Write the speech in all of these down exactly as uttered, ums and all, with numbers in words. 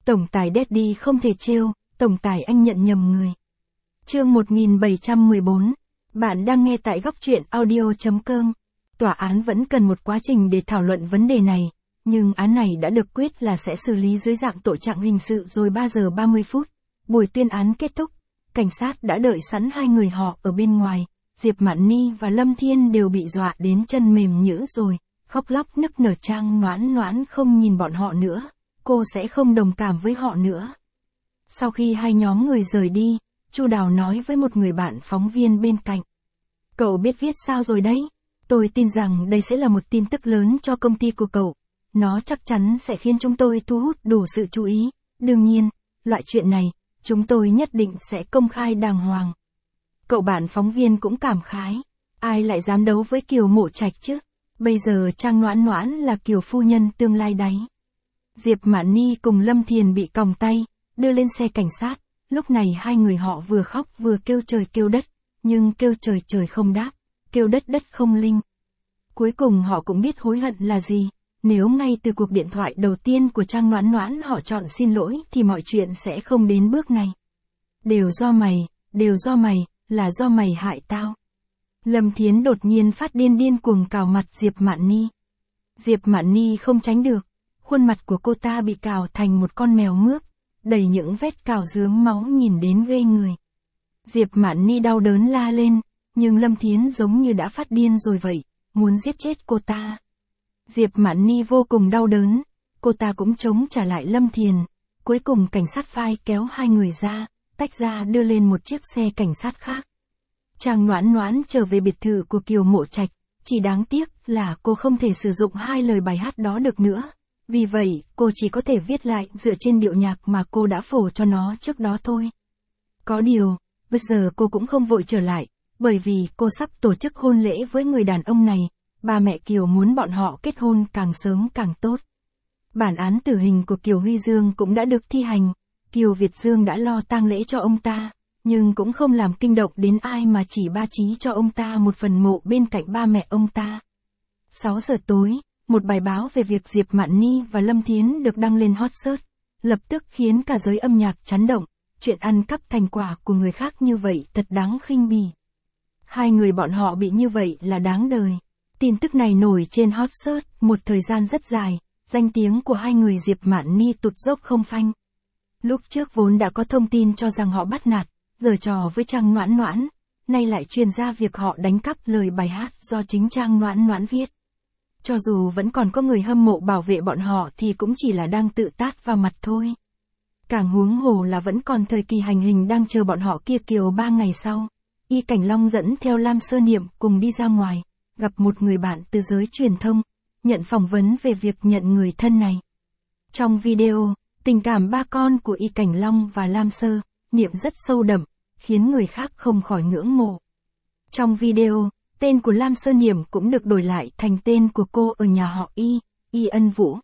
Tổng tài Daddy không thể trêu, tổng tài anh nhận nhầm người. Chương một nghìn bảy trăm mười bốn. Bạn đang nghe tại góc truyện audio chấm com. Tòa án vẫn cần một quá trình để thảo luận vấn đề này, nhưng án này đã được quyết là sẽ xử lý dưới dạng tội trạng hình sự rồi ba giờ ba mươi phút. Buổi tuyên án kết thúc, cảnh sát đã đợi sẵn hai người họ ở bên ngoài. Diệp Mạn Ni và Lâm Thiên đều bị dọa đến chân mềm nhũn rồi, khóc lóc nức nở. Trang Noãn Noãn không nhìn bọn họ nữa, cô sẽ không đồng cảm với họ nữa. Sau khi hai nhóm người rời đi, Chu Đào nói với một người bạn phóng viên bên cạnh. Cậu biết viết sao rồi đấy? Tôi tin rằng đây sẽ là một tin tức lớn cho công ty của cậu. Nó chắc chắn sẽ khiến chúng tôi thu hút đủ sự chú ý. Đương nhiên, loại chuyện này, chúng tôi nhất định sẽ công khai đàng hoàng. Cậu bạn phóng viên cũng cảm khái. Ai lại dám đấu với Kiều Mộ Trạch chứ? Bây giờ Trang Noãn Noãn là Kiều phu nhân tương lai đấy. Diệp Mạn Ni cùng Lâm Thiền bị còng tay, đưa lên xe cảnh sát. Lúc này hai người họ vừa khóc vừa kêu trời kêu đất, nhưng kêu trời trời không đáp, kêu đất đất không linh. Cuối cùng họ cũng biết hối hận là gì. Nếu ngay từ cuộc điện thoại đầu tiên của Trang Noãn Noãn họ chọn xin lỗi thì mọi chuyện sẽ không đến bước này. Đều do mày, đều do mày, là do mày hại tao. Lâm Thiến đột nhiên phát điên điên cuồng cào mặt Diệp Mạn Ni. Diệp Mạn Ni không tránh được, khuôn mặt của cô ta bị cào thành một con mèo mướp, đầy những vết cào rướm máu nhìn đến ghê người. Diệp Mạn Ni đau đớn la lên, nhưng Lâm Thiến giống như đã phát điên rồi vậy, muốn giết chết cô ta. Diệp Mạn Ni vô cùng đau đớn, cô ta cũng chống trả lại Lâm Thiền. Cuối cùng cảnh sát phai kéo hai người ra, tách ra đưa lên một chiếc xe cảnh sát khác. Trang Noãn Noãn trở về biệt thự của Kiều Mộ Trạch, chỉ đáng tiếc là cô không thể sử dụng hai lời bài hát đó được nữa. Vì vậy, cô chỉ có thể viết lại dựa trên điệu nhạc mà cô đã phổ cho nó trước đó thôi. Có điều, bây giờ cô cũng không vội trở lại, bởi vì cô sắp tổ chức hôn lễ với người đàn ông này. Ba mẹ Kiều muốn bọn họ kết hôn càng sớm càng tốt. Bản án tử hình của Kiều Huy Dương cũng đã được thi hành. Kiều Việt Dương đã lo tang lễ cho ông ta, nhưng cũng không làm kinh động đến ai mà chỉ ba chí cho ông ta một phần mộ bên cạnh ba mẹ ông ta. sáu giờ tối, một bài báo về việc Diệp Mạn Ni và Lâm Thiến được đăng lên hot search, lập tức khiến cả giới âm nhạc chấn động. Chuyện ăn cắp thành quả của người khác như vậy thật đáng khinh bỉ. Hai người bọn họ bị như vậy là đáng đời. Tin tức này nổi trên hot search một thời gian rất dài, danh tiếng của hai người Diệp Mạn Ni tụt dốc không phanh. Lúc trước vốn đã có thông tin cho rằng họ bắt nạt, giở trò với Trang Noãn Noãn, nay lại truyền ra việc họ đánh cắp lời bài hát do chính Trang Noãn Noãn viết. Cho dù vẫn còn có người hâm mộ bảo vệ bọn họ thì cũng chỉ là đang tự tát vào mặt thôi. Càng huống hồ là vẫn còn thời kỳ hành hình đang chờ bọn họ kia. Kiều ba ngày sau, Y Cảnh Long dẫn theo Lam Sơ Niệm cùng đi ra ngoài, gặp một người bạn từ giới truyền thông, nhận phỏng vấn về việc nhận người thân này. Trong video, tình cảm ba con của Y Cảnh Long và Lam Sơ Niệm rất sâu đậm, khiến người khác không khỏi ngưỡng mộ. Trong video, tên của Lam Sơ Niệm cũng được đổi lại thành tên của cô ở nhà họ Y, Y Ân Vũ.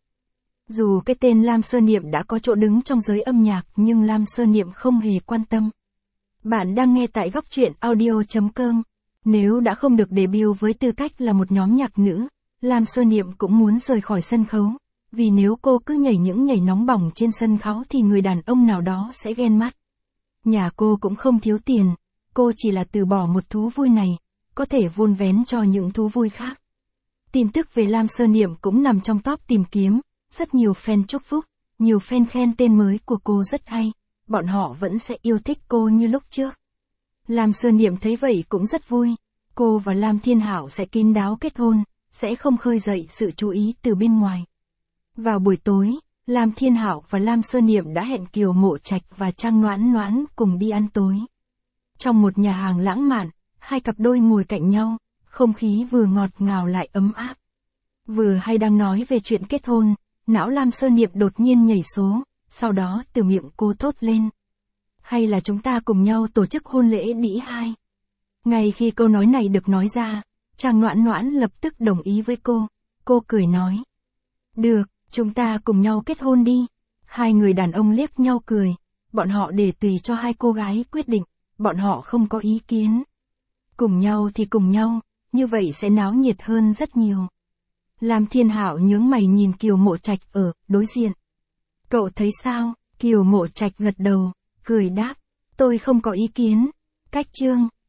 Dù cái tên Lam Sơ Niệm đã có chỗ đứng trong giới âm nhạc nhưng Lam Sơ Niệm không hề quan tâm. Bạn đang nghe tại góc truyện audio chấm com. Nếu đã không được debut với tư cách là một nhóm nhạc nữ, Lam Sơ Niệm cũng muốn rời khỏi sân khấu. Vì nếu cô cứ nhảy những nhảy nóng bỏng trên sân khấu thì người đàn ông nào đó sẽ ghen mắt. Nhà cô cũng không thiếu tiền, cô chỉ là từ bỏ một thú vui này, có thể vun vén cho những thú vui khác. Tin tức về Lam Sơ Niệm cũng nằm trong top tìm kiếm, rất nhiều fan chúc phúc, nhiều fan khen tên mới của cô rất hay, bọn họ vẫn sẽ yêu thích cô như lúc trước. Lam Sơ Niệm thấy vậy cũng rất vui, cô và Lam Thiên Hảo sẽ kín đáo kết hôn, sẽ không khơi dậy sự chú ý từ bên ngoài. Vào buổi tối, Lam Thiên Hảo và Lam Sơ Niệm đã hẹn Kiều Mộ Trạch và Trang Noãn Noãn cùng đi ăn tối. Trong một nhà hàng lãng mạn, hai cặp đôi ngồi cạnh nhau, không khí vừa ngọt ngào lại ấm áp. Vừa hay đang nói về chuyện kết hôn, não Lam Sơ Niệm đột nhiên nhảy số, sau đó từ miệng cô thốt lên. Hay là chúng ta cùng nhau tổ chức hôn lễ đĩ hai? Ngay khi câu nói này được nói ra, Trang Noãn Noãn lập tức đồng ý với cô. Cô cười nói. Được, chúng ta cùng nhau kết hôn đi. Hai người đàn ông liếc nhau cười. Bọn họ để tùy cho hai cô gái quyết định. Bọn họ không có ý kiến. Cùng nhau thì cùng nhau, như vậy sẽ náo nhiệt hơn rất nhiều. Lam Thiên Hảo nhướng mày nhìn Kiều Mộ Trạch ở đối diện. Cậu thấy sao? Kiều Mộ Trạch gật đầu, cười đáp, tôi không có ý kiến. Cách chương,